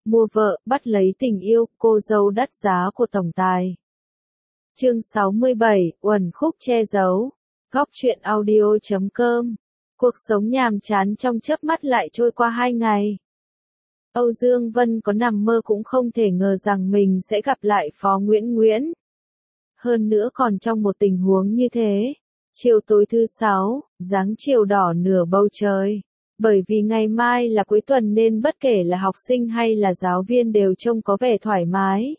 mua vợ, bắt lấy tình yêu, cô dâu đắt giá của tổng tài. Chương 67, uẩn khúc che giấu. Góc truyện audio.com. Cuộc sống nhàm chán trong chớp mắt lại trôi qua 2 ngày. Âu Dương Vân có nằm mơ cũng không thể ngờ rằng mình sẽ gặp lại Phó Nguyễn. Hơn nữa còn trong một tình huống như thế. Chiều tối thứ 6, dáng chiều đỏ nửa bầu trời. Bởi vì ngày mai là cuối tuần nên bất kể là học sinh hay là giáo viên đều trông có vẻ thoải mái.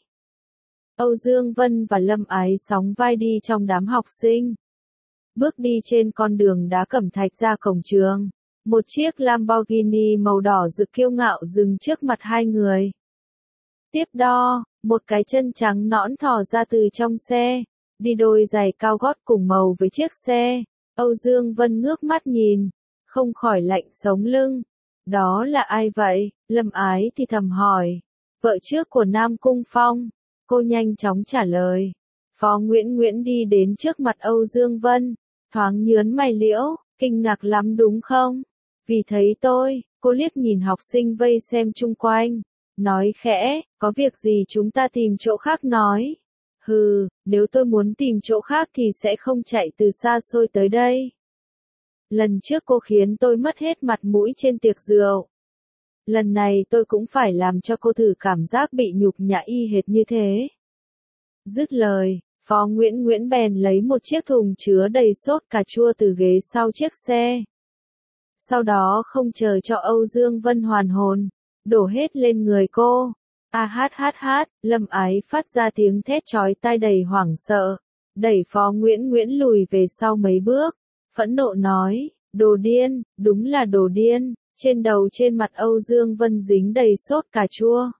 Âu Dương Vân và Lâm Ái sóng vai đi trong đám học sinh. Bước đi trên con đường đá cẩm thạch ra cổng trường. Một chiếc Lamborghini màu đỏ rực kiêu ngạo dừng trước mặt hai người. Tiếp đó, một cái chân trắng nõn thò ra từ trong xe, đi đôi giày cao gót cùng màu với chiếc xe. Âu Dương Vân ngước mắt nhìn, không khỏi lạnh sống lưng. Đó là ai vậy? Lâm Ái thì thầm hỏi. Vợ trước của Nam Cung Phong. Cô nhanh chóng trả lời. Phó Nguyễn đi đến trước mặt Âu Dương Vân, thoáng nhớn mày liễu, kinh ngạc lắm đúng không? Vì thấy tôi, cô liếc nhìn học sinh vây xem chung quanh, nói khẽ, có việc gì chúng ta tìm chỗ khác nói. Hừ, nếu tôi muốn tìm chỗ khác thì sẽ không chạy từ xa xôi tới đây. Lần trước cô khiến tôi mất hết mặt mũi trên tiệc rượu. Lần này tôi cũng phải làm cho cô thử cảm giác bị nhục nhã y hệt như thế. Dứt lời, Phó Nguyễn bèn lấy một chiếc thùng chứa đầy sốt cà chua từ ghế sau chiếc xe. Sau đó không chờ cho Âu Dương Vân hoàn hồn, đổ hết lên người cô. Hát, Lâm Ái phát ra tiếng thét chói tai đầy hoảng sợ, đẩy Phó Nguyễn lùi về sau mấy bước, phẫn nộ nói, đồ điên, đúng là đồ điên. Trên đầu trên mặt Âu Dương Vân dính đầy sốt cà chua.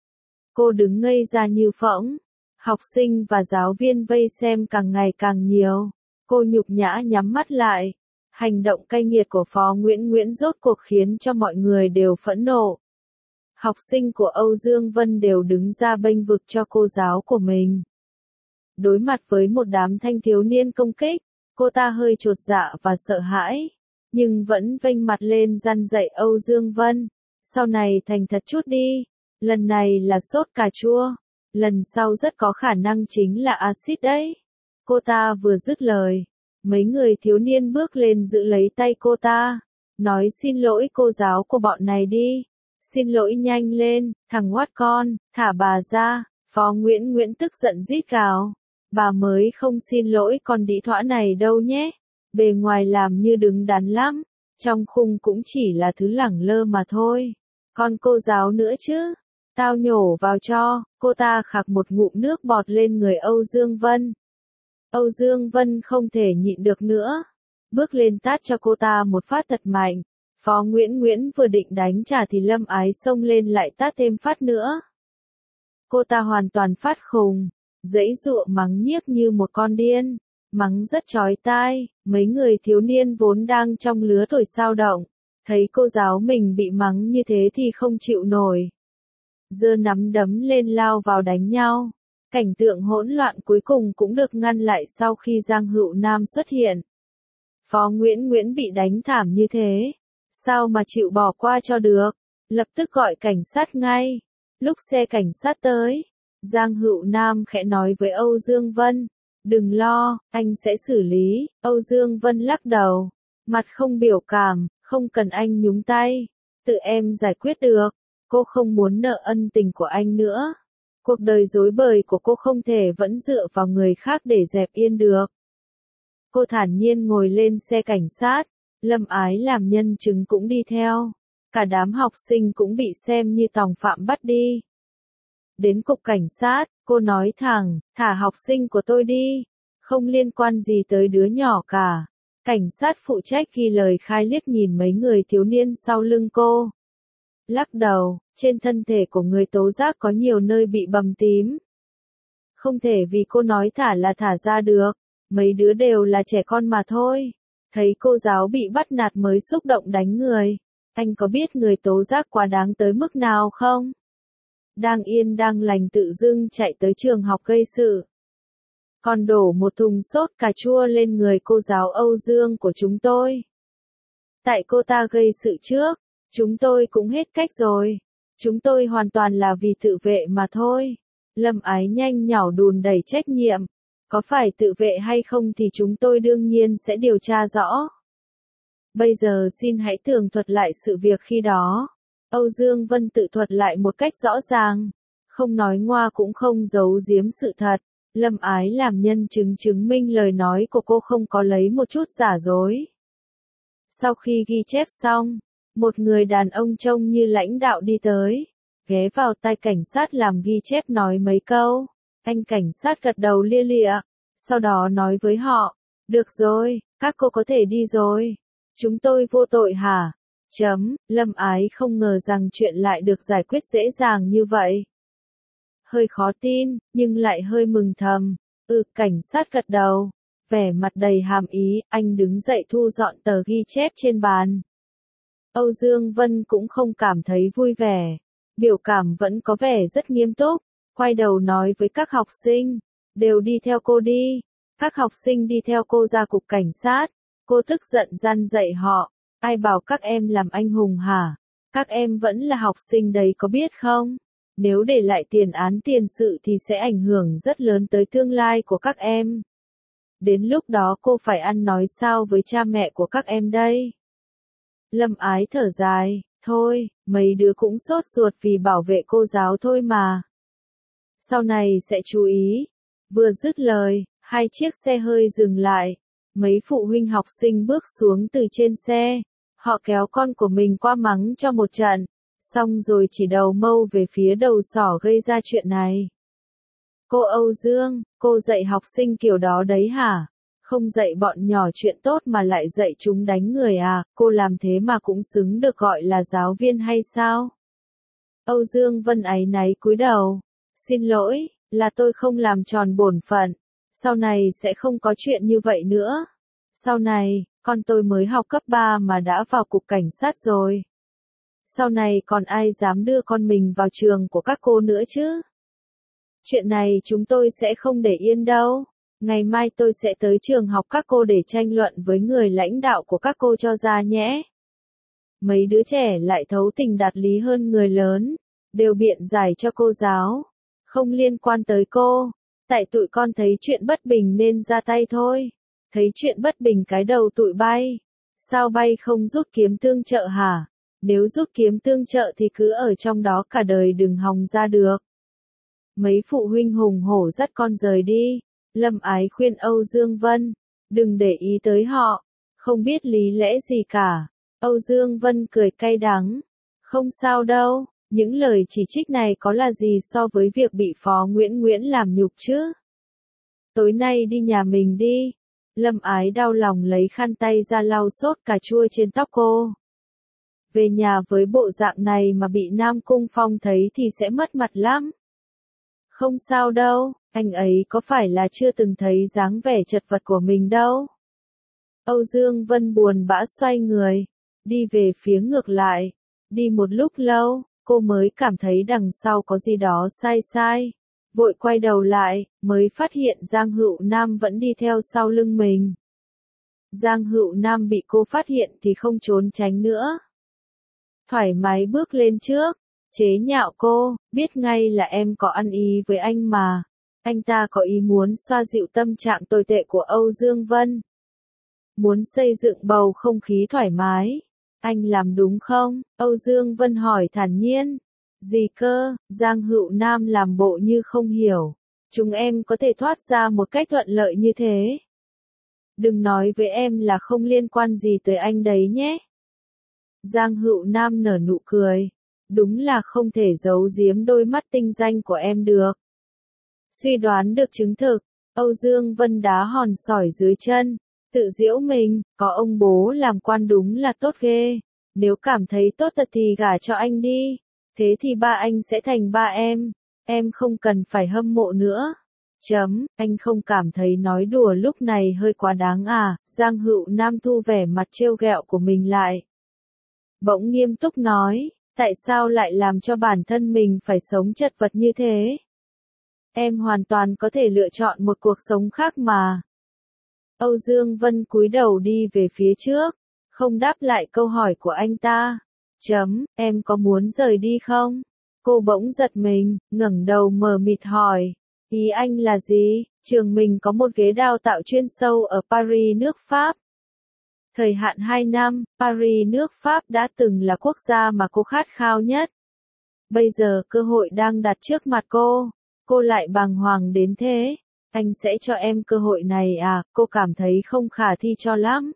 Cô đứng ngây ra như phỗng. Học sinh và giáo viên vây xem càng ngày càng nhiều. Cô nhục nhã nhắm mắt lại. Hành động cay nghiệt của Phó Nguyễn rốt cuộc khiến cho mọi người đều phẫn nộ. Học sinh của Âu Dương Vân đều đứng ra bênh vực cho cô giáo của mình. Đối mặt với một đám thanh thiếu niên công kích, cô ta hơi chột dạ và sợ hãi. Nhưng vẫn vênh mặt lên răn dạy Âu Dương Vân. Sau này thành thật chút đi. Lần này là sốt cà chua. Lần sau rất có khả năng chính là axit đấy. Cô ta vừa dứt lời. Mấy người thiếu niên bước lên giữ lấy tay cô ta. Nói xin lỗi cô giáo của bọn này đi. Xin lỗi nhanh lên, thằng oát con, thả bà ra. Phó Nguyễn tức giận rít gào. Bà mới không xin lỗi con đĩ thõa này đâu nhé. Bề ngoài làm như đứng đắn lắm, trong khung cũng chỉ là thứ lẳng lơ mà thôi. Còn cô giáo nữa chứ, tao nhổ vào cho. Cô ta khạc một ngụm nước bọt lên người Âu Dương Vân. Âu Dương Vân không thể nhịn được nữa, bước lên tát cho cô ta một phát thật mạnh. Phó Nguyễn vừa định đánh trả thì Lâm Ái xông lên lại tát thêm phát nữa. Cô ta hoàn toàn phát khùng, giãy giụa mắng nhiếc như một con điên. Mắng rất chói tai, mấy người thiếu niên vốn đang trong lứa tuổi sao động, thấy cô giáo mình bị mắng như thế thì không chịu nổi. Giơ nắm đấm lên lao vào đánh nhau. Cảnh tượng hỗn loạn cuối cùng cũng được ngăn lại sau khi Giang Hữu Nam xuất hiện. Phó Nguyễn bị đánh thảm như thế, sao mà chịu bỏ qua cho được, lập tức gọi cảnh sát ngay. Lúc xe cảnh sát tới, Giang Hữu Nam khẽ nói với Âu Dương Vân. Đừng lo, anh sẽ xử lý. Âu Dương Vân lắc đầu, mặt không biểu cảm, không cần anh nhúng tay, tự em giải quyết được. Cô không muốn nợ ân tình của anh nữa. Cuộc đời rối bời của cô không thể vẫn dựa vào người khác để dẹp yên được. Cô thản nhiên ngồi lên xe cảnh sát, Lâm Ái làm nhân chứng cũng đi theo. Cả đám học sinh cũng bị xem như tòng phạm bắt đi. Đến cục cảnh sát, cô nói thẳng, thả học sinh của tôi đi, không liên quan gì tới đứa nhỏ cả. Cảnh sát phụ trách ghi lời khai liếc nhìn mấy người thiếu niên sau lưng cô. Lắc đầu, trên thân thể của người tố giác có nhiều nơi bị bầm tím. Không thể vì cô nói thả là thả ra được, mấy đứa đều là trẻ con mà thôi. Thấy cô giáo bị bắt nạt mới xúc động đánh người. Anh có biết người tố giác quá đáng tới mức nào không? Đang yên đang lành tự dưng chạy tới trường học gây sự. Còn đổ một thùng sốt cà chua lên người cô giáo Âu Dương của chúng tôi. Tại cô ta gây sự trước, chúng tôi cũng hết cách rồi. Chúng tôi hoàn toàn là vì tự vệ mà thôi. Lâm Ái nhanh nhảu đùn đẩy trách nhiệm. Có phải tự vệ hay không thì chúng tôi đương nhiên sẽ điều tra rõ. Bây giờ xin hãy tường thuật lại sự việc khi đó. Âu Dương Vân tự thuật lại một cách rõ ràng. Không nói ngoa cũng không giấu giếm sự thật. Lâm Ái làm nhân chứng chứng minh lời nói của cô không có lấy một chút giả dối. Sau khi ghi chép xong, một người đàn ông trông như lãnh đạo đi tới, ghé vào tai cảnh sát làm ghi chép nói mấy câu. Anh cảnh sát gật đầu lia lịa, sau đó nói với họ, được rồi, các cô có thể đi rồi. Chúng tôi vô tội hả? Lâm Ái không ngờ rằng chuyện lại được giải quyết dễ dàng như vậy. Hơi khó tin, nhưng lại hơi mừng thầm. Cảnh sát gật đầu, vẻ mặt đầy hàm ý, anh đứng dậy thu dọn tờ ghi chép trên bàn. Âu Dương Vân cũng không cảm thấy vui vẻ, biểu cảm vẫn có vẻ rất nghiêm túc, quay đầu nói với các học sinh, đều đi theo cô đi. Các học sinh đi theo cô ra cục cảnh sát, cô tức giận răn dạy họ, ai bảo các em làm anh hùng hả? Các em vẫn là học sinh đấy có biết không? Nếu để lại tiền án tiền sự thì sẽ ảnh hưởng rất lớn tới tương lai của các em. Đến lúc đó cô phải ăn nói sao với cha mẹ của các em đây? Lâm Ái thở dài, thôi, mấy đứa cũng sốt ruột vì bảo vệ cô giáo thôi mà. Sau này sẽ chú ý. Vừa dứt lời, hai chiếc xe hơi dừng lại. Mấy phụ huynh học sinh bước xuống từ trên xe. Họ kéo con của mình qua mắng cho một trận. Xong rồi chỉ đầu mâu về phía đầu sỏ gây ra chuyện này. Cô Âu Dương, cô dạy học sinh kiểu đó đấy hả? Không dạy bọn nhỏ chuyện tốt mà lại dạy chúng đánh người à? Cô làm thế mà cũng xứng được gọi là giáo viên hay sao? Âu Dương Vân áy náy cúi đầu. Xin lỗi, là tôi không làm tròn bổn phận. Sau này sẽ không có chuyện như vậy nữa. Sau này, con tôi mới học cấp 3 mà đã vào cục cảnh sát rồi. Sau này còn ai dám đưa con mình vào trường của các cô nữa chứ? Chuyện này chúng tôi sẽ không để yên đâu. Ngày mai tôi sẽ tới trường học các cô để tranh luận với người lãnh đạo của các cô cho ra nhé. Mấy đứa trẻ lại thấu tình đạt lý hơn người lớn, đều biện giải cho cô giáo. Không liên quan tới cô, tại tụi con thấy chuyện bất bình nên ra tay thôi. Thấy chuyện bất bình cái đầu tụi bay. Sao bay không rút kiếm tương trợ hả? Nếu rút kiếm tương trợ thì cứ ở trong đó cả đời đừng hòng ra được. Mấy phụ huynh hùng hổ dắt con rời đi. Lâm Ái khuyên Âu Dương Vân, đừng để ý tới họ, không biết lý lẽ gì cả. Âu Dương Vân cười cay đắng, không sao đâu, những lời chỉ trích này có là gì so với việc bị Phó Nguyễn làm nhục chứ. Tối nay đi nhà mình đi. Lâm Ái đau lòng lấy khăn tay ra lau sốt cà chua trên tóc cô. Về nhà với bộ dạng này mà bị Nam Cung Phong thấy thì sẽ mất mặt lắm. Không sao đâu, anh ấy có phải là chưa từng thấy dáng vẻ chật vật của mình đâu. Âu Dương Vân buồn bã xoay người, đi về phía ngược lại. Đi một lúc lâu, cô mới cảm thấy đằng sau có gì đó sai sai. Vội quay đầu lại, mới phát hiện Giang Hữu Nam vẫn đi theo sau lưng mình. Giang Hữu Nam bị cô phát hiện thì không trốn tránh nữa. Thoải mái bước lên trước, chế nhạo cô, biết ngay là em có ăn ý với anh mà. Anh ta có ý muốn xoa dịu tâm trạng tồi tệ của Âu Dương Vân. Muốn xây dựng bầu không khí thoải mái. Anh làm đúng không? Âu Dương Vân hỏi thản nhiên. Gì cơ? Giang Hữu Nam làm bộ như không hiểu. Chúng em có thể thoát ra một cách thuận lợi như thế. Đừng nói với em là không liên quan gì tới anh đấy nhé. Giang Hữu Nam nở nụ cười. Đúng là không thể giấu giếm đôi mắt tinh danh của em được. Suy đoán được chứng thực, Âu Dương Vân đá hòn sỏi dưới chân, tự giễu mình, có ông bố làm quan đúng là tốt ghê. Nếu cảm thấy tốt thật thì gả cho anh đi, thế thì ba anh sẽ thành ba em không cần phải hâm mộ nữa. Anh không cảm thấy nói đùa lúc này hơi quá đáng à? Giang Hữu Nam thu vẻ mặt trêu ghẹo của mình lại. Bỗng nghiêm túc nói, tại sao lại làm cho bản thân mình phải sống chật vật như thế? Em hoàn toàn có thể lựa chọn một cuộc sống khác mà. Âu Dương Vân cúi đầu đi về phía trước, không đáp lại câu hỏi của anh ta. Em có muốn rời đi không? Cô bỗng giật mình, ngẩng đầu mờ mịt hỏi, ý anh là gì? Trường mình có một ghế đào tạo chuyên sâu ở Paris nước Pháp. Thời hạn 2 năm, Paris nước Pháp đã từng là quốc gia mà cô khát khao nhất. Bây giờ cơ hội đang đặt trước mặt cô lại bàng hoàng đến thế. Anh sẽ cho em cơ hội này à? Cô cảm thấy không khả thi cho lắm.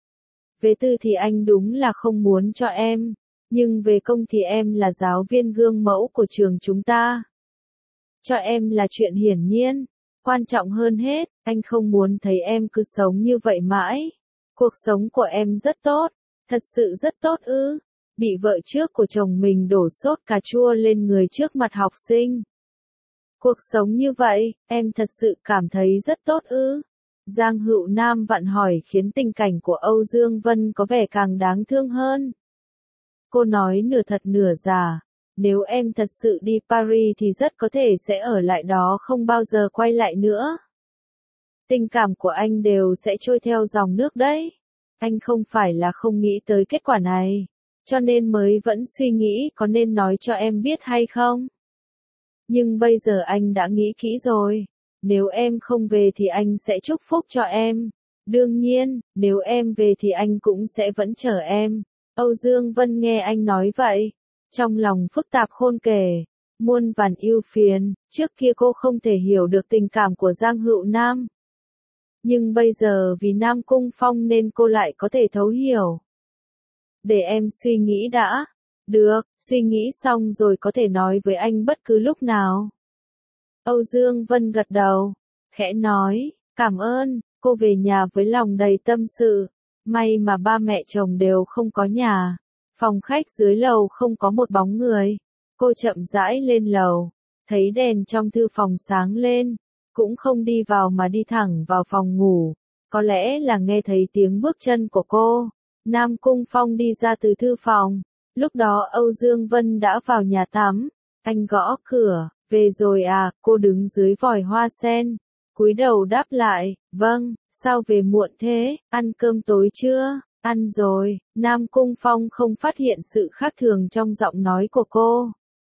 Về tư thì anh đúng là không muốn cho em, nhưng về công thì em là giáo viên gương mẫu của trường chúng ta. Cho em là chuyện hiển nhiên. Quan trọng hơn hết, anh không muốn thấy em cứ sống như vậy mãi. Cuộc sống của em rất tốt, thật sự rất tốt ư. Bị vợ trước của chồng mình đổ sốt cà chua lên người trước mặt học sinh. Cuộc sống như vậy, em thật sự cảm thấy rất tốt ư? Giang Hữu Nam vặn hỏi khiến tình cảnh của Âu Dương Vân có vẻ càng đáng thương hơn. Cô nói nửa thật nửa giả, nếu em thật sự đi Paris thì rất có thể sẽ ở lại đó không bao giờ quay lại nữa. Tình cảm của anh đều sẽ trôi theo dòng nước đấy. Anh không phải là không nghĩ tới kết quả này, cho nên mới vẫn suy nghĩ có nên nói cho em biết hay không. Nhưng bây giờ anh đã nghĩ kỹ rồi. Nếu em không về thì anh sẽ chúc phúc cho em. Đương nhiên, nếu em về thì anh cũng sẽ vẫn chờ em. Âu Dương Vân nghe anh nói vậy, trong lòng phức tạp khôn kể, muôn vàn ưu phiền. Trước kia cô không thể hiểu được tình cảm của Giang Hữu Nam. Nhưng bây giờ vì Nam Cung Phong nên cô lại có thể thấu hiểu. Để em suy nghĩ đã. Được, suy nghĩ xong rồi có thể nói với anh bất cứ lúc nào. Âu Dương Vân gật đầu, khẽ nói, cảm ơn. Cô về nhà với lòng đầy tâm sự. May mà ba mẹ chồng đều không có nhà. Phòng khách dưới lầu không có một bóng người. Cô chậm rãi lên lầu, thấy đèn trong thư phòng sáng lên, cũng không đi vào mà đi thẳng vào phòng ngủ. Có lẽ là nghe thấy tiếng bước chân của cô. Nam Cung Phong đi ra từ thư phòng. Lúc đó Âu Dương Vân đã vào nhà tắm. Anh gõ cửa, về rồi à? Cô đứng dưới vòi hoa sen, cúi đầu đáp lại, vâng. Sao về muộn thế? Ăn cơm tối chưa? Ăn rồi. Nam Cung Phong không phát hiện sự khác thường trong giọng nói của cô.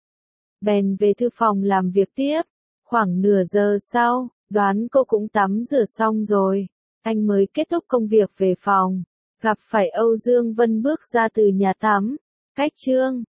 Bèn về thư phòng làm việc tiếp. Khoảng nửa giờ sau, đoán cô cũng tắm rửa xong rồi. Anh mới kết thúc công việc về phòng. Gặp phải Âu Dương Vân bước ra từ nhà tắm. Cách chương